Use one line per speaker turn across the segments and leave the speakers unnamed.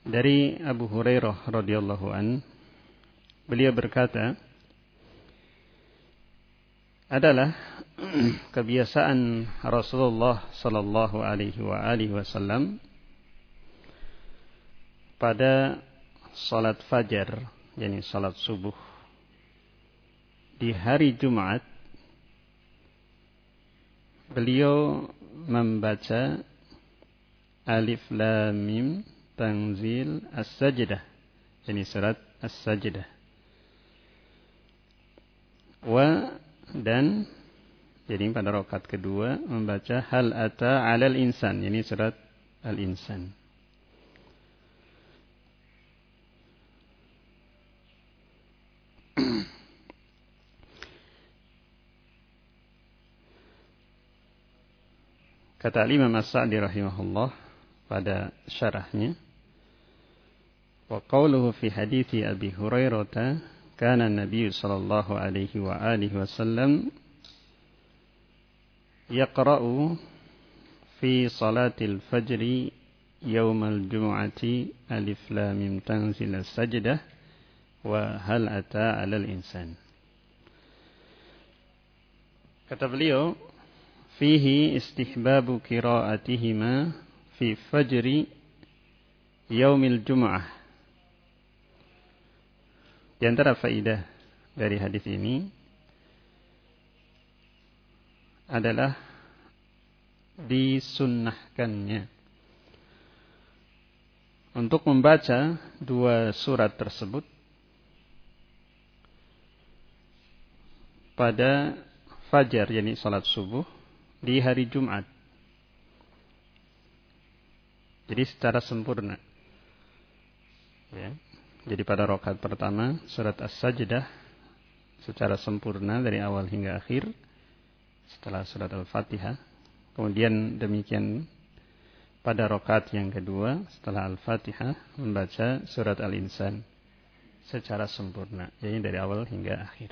Dari Abu Hurairah radhiyallahu an, beliau berkata, adalah kebiasaan Rasulullah sallallahu alaihi wasallam pada salat fajar, yakni salat subuh di hari Jumat, beliau membaca Alif Lam Mim Tanzil As-Sajdah, yakni surat As-Sajdah. Dan jadi pada rakaat kedua membaca Hal Ata 'alal Insan, yakni surat Al-Insan. Kata Imam As-Sa'di rahimahullah pada syarahnya, wa qawluhu fi hadithi Abi Hurairah, kana Nabi sallallahu alaihi wa alihi wasallam yaqra'u fi salatil fajri yawmal jumu'ati Alif Lam Mim Tanzil As-Sajdah wa Hal Ata 'alal Insan. Kata beliau, fihi istihbabu qira'atihima fi fajri yaumil jumu'ah. Di antara faidah dari hadis ini adalah disunnahkannya untuk membaca dua surat tersebut pada fajar, yakni salat subuh di hari Jumat. Jadi secara sempurna. Ya. Jadi pada rakaat pertama surat As-Sajdah secara sempurna dari awal hingga akhir setelah surat Al-Fatihah. Kemudian demikian pada rakaat yang kedua setelah Al-Fatihah membaca surat Al-Insan secara sempurna, yaitu dari awal hingga akhir.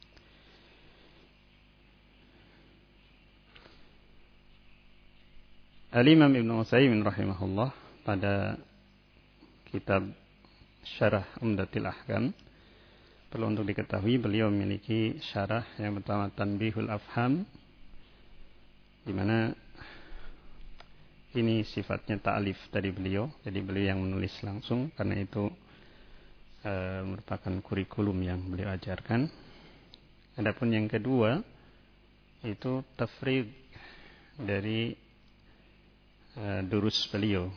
Al-Imam Ibn Utsaimin rahimahullah pada kitab Syarah Umdatil Ahkam, perlu untuk diketahui beliau memiliki syarah yang pertama Tanbihul Afham, di mana ini sifatnya ta'alif dari beliau, jadi beliau yang menulis langsung karena itu merupakan kurikulum yang beliau ajarkan. Adapun yang kedua itu tafrid dari durus beliau.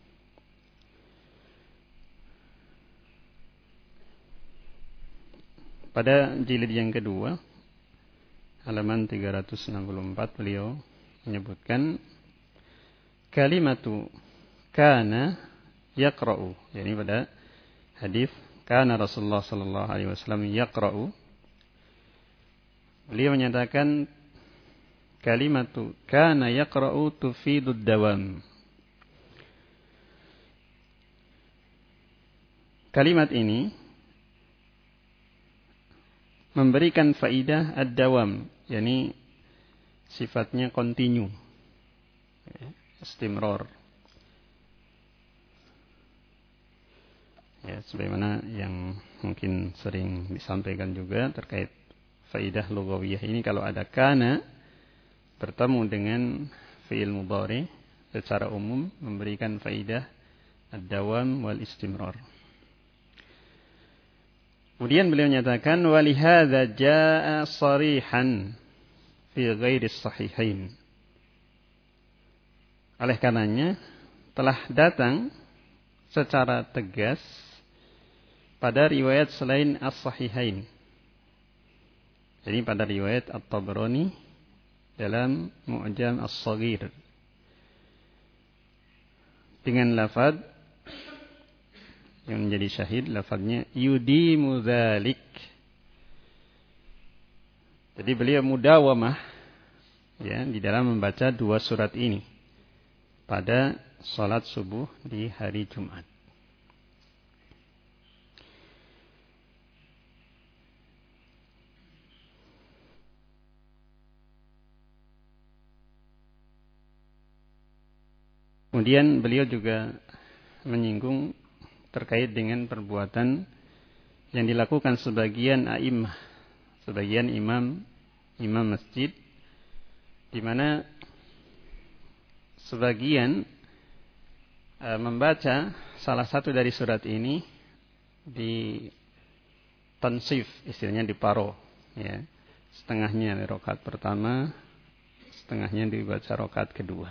Pada jilid yang kedua, halaman 364, beliau menyebutkan kalimatu kana yaqra'u. Jadi pada hadis kana Rasulullah sallallahu alaihi wasallam yaqra'u, beliau menyatakan kalimatu kana yaqra'u tufidud dawam. Kalimat ini memberikan faidah ad-dawam, yakni sifatnya kontinu, istimrar. Ya, sebagaimana yang mungkin sering disampaikan juga terkait faidah lughawiyah ini, kalau ada kana bertemu dengan fi'il mudhari secara umum memberikan faidah ad-dawam wal istimrar. Kemudian beliau menyatakan walihadza jaa sharihan fi ghairi sahihain. Oleh karenanya telah datang secara tegas pada riwayat selain as-sahihain. Jadi pada riwayat At-Tabrani dalam Mu'jam As-Shaghir dengan lafaz yang menjadi syahid, lafaznya yudimu dzalik. Jadi beliau mudawamah ya di dalam membaca dua surat ini pada salat subuh di hari Jumat. Kemudian beliau juga menyinggung terkait dengan perbuatan yang dilakukan sebagian a'immah, sebagian imam masjid, di mana sebagian membaca salah satu dari surat ini di tansif, istilahnya diparo, ya. Setengahnya di rakaat pertama, setengahnya dibaca rakaat kedua.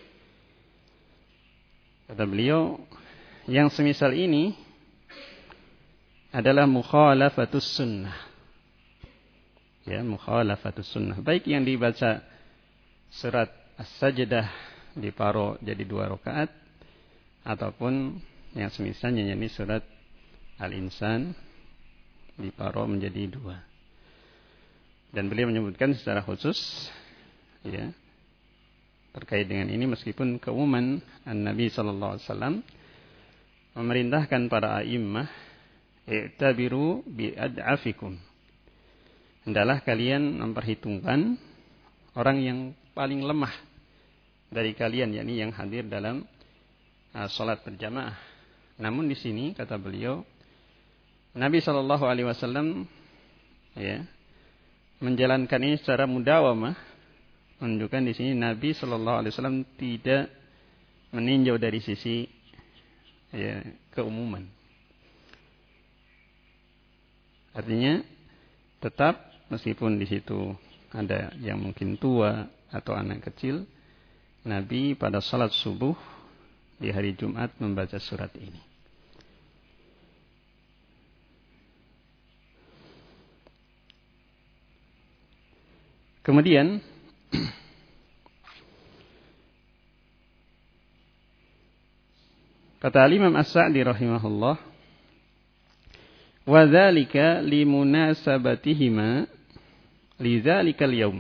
Kata beliau, yang semisal ini adalah mukhalafatus sunnah. Ya, mukhalafatus sunnah. Baik yang dibaca surat As-Sajdah diparo jadi 2 rakaat, ataupun yang semisalnya yakni surat Al-Insan diparo menjadi 2. Dan beliau menyebutkan secara khusus, ya, terkait dengan ini, meskipun keumuman Nabi sallallahu alaihi wasallam memerintahkan para a'immah, i'tabiru bi'ad'afikum, hendaklah kalian memperhitungkan orang yang paling lemah dari kalian, yakni yang hadir dalam salat berjamaah. Namun di sini kata beliau, Nabi sallallahu alaihi wasallam, ya, menjalankan ini secara mudawamah, menunjukkan di sini Nabi sallallahu alaihi wasallam tidak meninjau dari sisi, ya, keumuman. Artinya tetap meskipun di situ ada yang mungkin tua atau anak kecil, Nabi pada salat subuh di hari Jumat membaca surat ini. Kemudian kata Imam As-Sa'di rahimahullah, wa dzalika limunasabatihima lidzalikal yaum.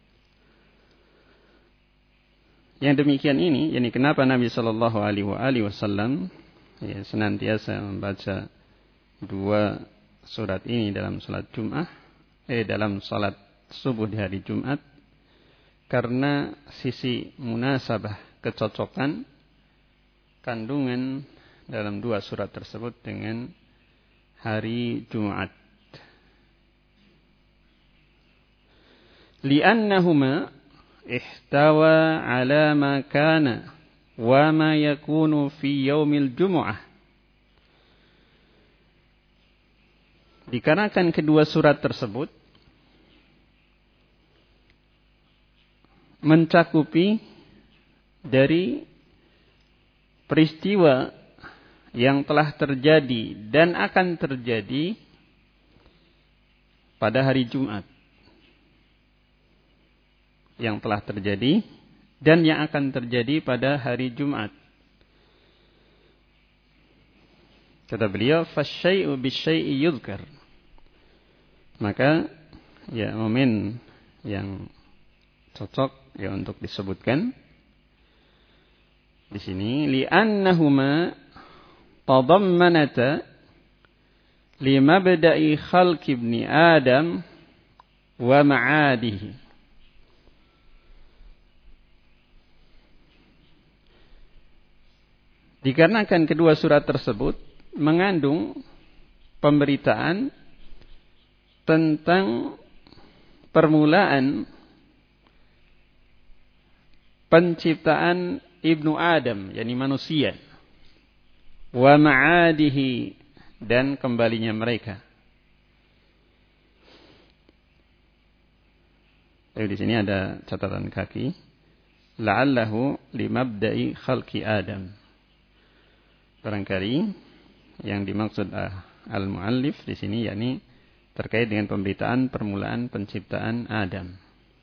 Yang demikian ini, yakni kenapa Nabi sallallahu alaihi wasallam, ya, senantiasa membaca 2 surat ini dalam salat Jumat, dalam salat subuh di hari Jumat, karena sisi munasabah, kecocokan kandungan dalam 2 surat tersebut dengan hari Jumat. Li'annahuma ihtawa ala ma kana wa ma yakunu fi yaumil Jumu'ah. Dikarenakan kedua surat tersebut mencakupi dari peristiwa yang telah terjadi dan akan terjadi pada hari Jumat. Yang telah terjadi dan yang akan terjadi pada hari Jumat. Kata beliau, fasyai'u bisyai'i yudhkar. Maka, ya, momen yang cocok, ya, untuk disebutkan di sini, li'annahuma tadammanata limabda'i khalqi ibni Adam wa ma'adihi. Dikarenakan kedua surat tersebut mengandung pemberitaan tentang permulaan penciptaan Ibnu Adam, yakni manusia, wa ma'adihi, dan kembalinya mereka. Jadi di sini ada catatan kaki, la'allahu limabda'i khalqi Adam. Barangkali yang dimaksud al-muallif di sini yakni terkait dengan pemberitaan permulaan penciptaan Adam.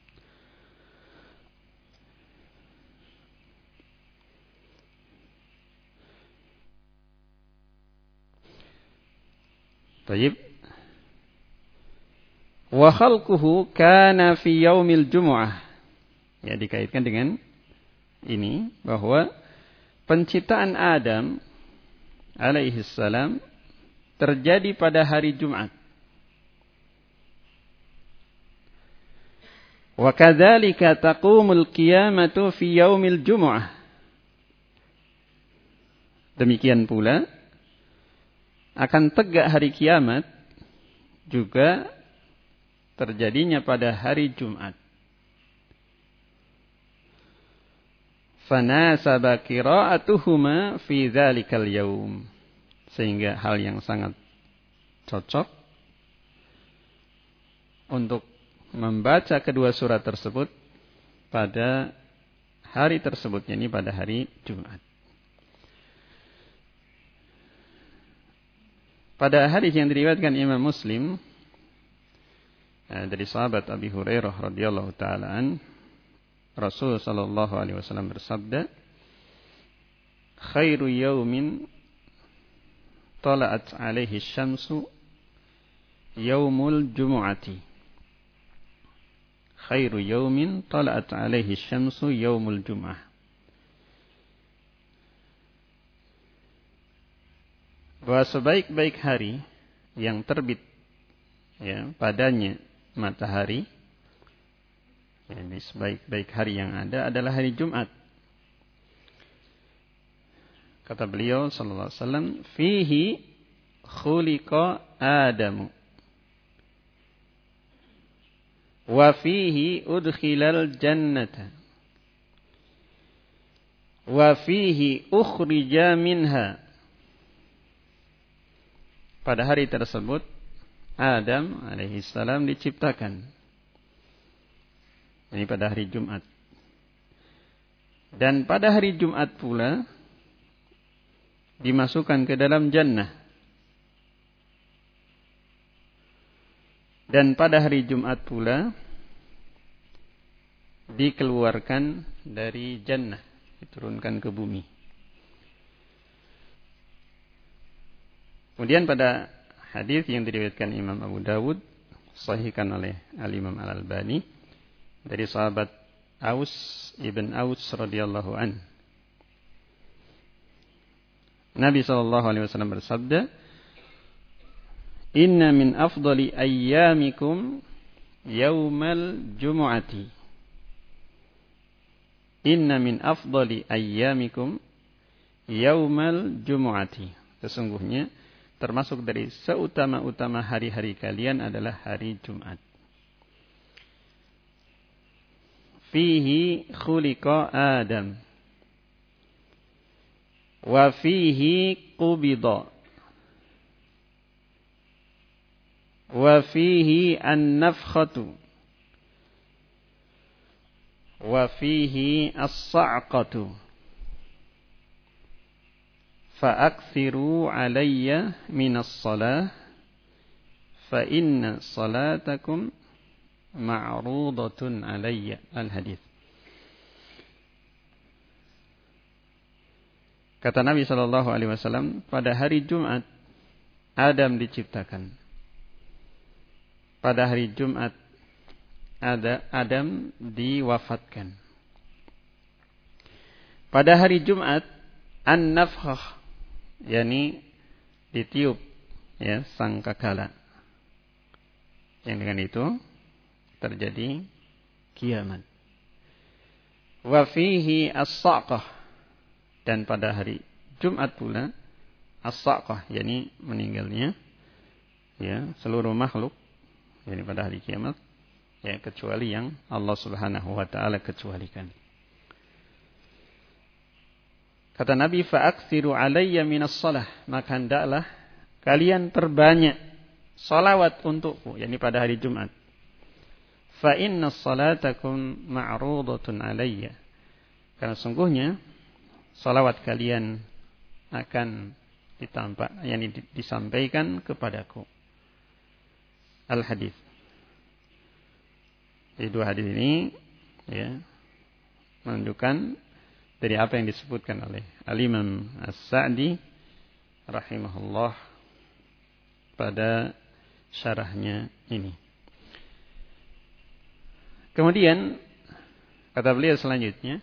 Baik. Wa khalquhu kana fi yaumil Jumu'ah. Ya, dikaitkan dengan ini bahwa penciptaan Adam alaihi salam terjadi pada hari Jumat. Wa kadzalika taqumul qiyamatu fi yaumil Jumu'ah. Demikian pula akan tegak hari kiamat juga terjadinya pada hari Jumat. Fanasaba qira'atuhuma fi dzalikal yaum. Sehingga hal yang sangat cocok untuk membaca kedua surat tersebut pada hari tersebut, yakni pada hari Jumat. Pada hadis yang diriwayatkan Imam Muslim dari sahabat Abi Hurairah radhiyallahu taala an, Rasul sallallahu alaihi wasallam bersabda, "Khairu yaumin tala'at alaihi syamsu yaumul jumu'ati." Khairu yaumin tala'at alaihi syamsu yaumul jum'ah. Bahwa sebaik-baik hari yang terbit padanya matahari, sebaik-baik hari yang ada adalah hari Jumat. Kata beliau sallallahu alaihi wasallam, "Fihi khuliqa Adamu wa fihi udkhilal jannata wa fihi ukhrija minha." Pada hari tersebut Adam alaihissalam diciptakan. Ini pada hari Jumat. Dan pada hari Jumat pula dimasukkan ke dalam jannah. Dan pada hari Jumat pula dikeluarkan dari jannah, diturunkan ke bumi. Kemudian pada hadis yang diriwayatkan Imam Abu Dawud, sahihkan oleh Al-Imam Al-Albani, dari sahabat Aus ibn Aus radhiyallahu an, Nabi sallallahu alaihi wasallam bersabda, "Inna min afdali ayyamikum yaumal jumu'ati." Inna min afdali ayyamikum yaumal jumu'ati. Sesungguhnya termasuk dari seutama-utama hari-hari kalian adalah hari Jumat. Fihi khuliqa Adam wa fihi qubida wa fihi an-nafkhatu wa fihi as-sa'qatu fa'akthiru alayya minas salah fa inna salatakum ma'rudatun alayya. Al-hadith. Kata Nabi sallallahu alaihi wasallam, pada hari Jumat Adam diciptakan. Pada hari Jumat Adam diwafatkan. Pada hari Jumat an-nafkhah, yakni ditiup sangkakala. Yang dengan itu terjadi kiamat. Wa fihi as-saqah, dan pada hari Jumat pula as-saqah, yakni meninggalnya seluruh makhluk, yakni pada hari kiamat, kecuali yang Allah Subhanahu wa taala kecualikan. Kata Nabi, fa'akthiru alayya minas salah, maka hendaklah kalian perbanyak salawat untukku, yakni pada hari Jumat. Fa inna salatakum ma'rudatun alayya, karena sungguhnya salawat kalian akan disampaikan kepadaku. Al-hadis. Jadi dua hadis ini menunjukkan dari apa yang disebutkan oleh Al-Imam As-Sa'di rahimahullah pada syarahnya ini. Kemudian kata beliau selanjutnya,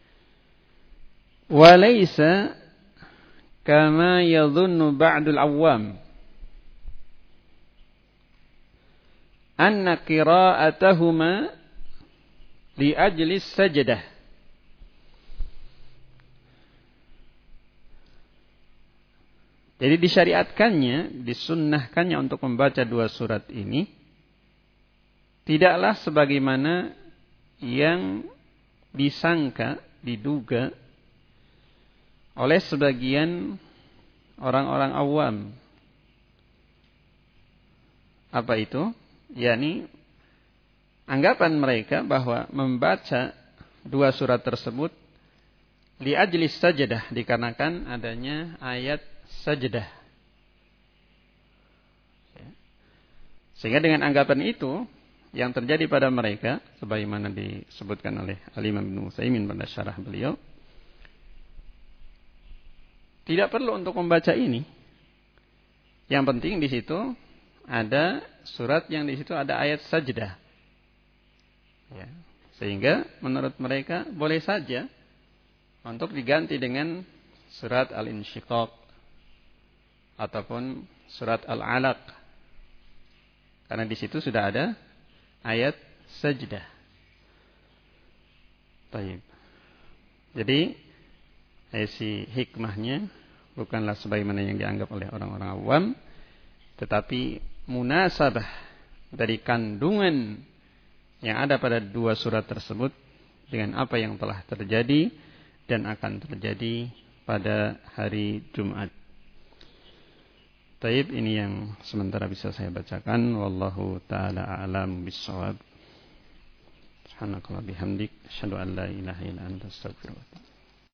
walaysa kama yadhunnu ba'dul awam anna qira'atahuma li ajli sajdah. Jadi disyariatkannya, disunnahkannya untuk membaca 2 surat ini tidaklah sebagaimana yang disangka, diduga oleh sebagian orang-orang awam. Apa itu? yakni anggapan mereka bahwa membaca 2 surat tersebut li ajlis sajdah, dikarenakan adanya ayat sajdah. Sehingga dengan anggapan itu yang terjadi pada mereka, sebagaimana disebutkan oleh Al-Imam Ibnu Utsaimin pada syarah beliau, tidak perlu untuk membaca ini. Yang penting di situ ada surat yang di situ ada ayat sajdah. Ya. Sehingga menurut mereka boleh saja untuk diganti dengan surat Al-Insyiqaq ataupun surat Al-Alaq. Karena di situ sudah ada ayat sajdah. Baik. Jadi isi hikmahnya bukanlah sebagaimana yang dianggap oleh orang-orang awam, tetapi munasabah dari kandungan yang ada pada 2 surat tersebut dengan apa yang telah terjadi dan akan terjadi pada hari Jumat. Taib, ini yang sementara bisa saya bacakan. Wallahu ta'ala a'lam bis-shawab. Subhanakallah bihamdik, asyhadu an la ilaha illa anta, astaghfiruka wa atubu ilaik.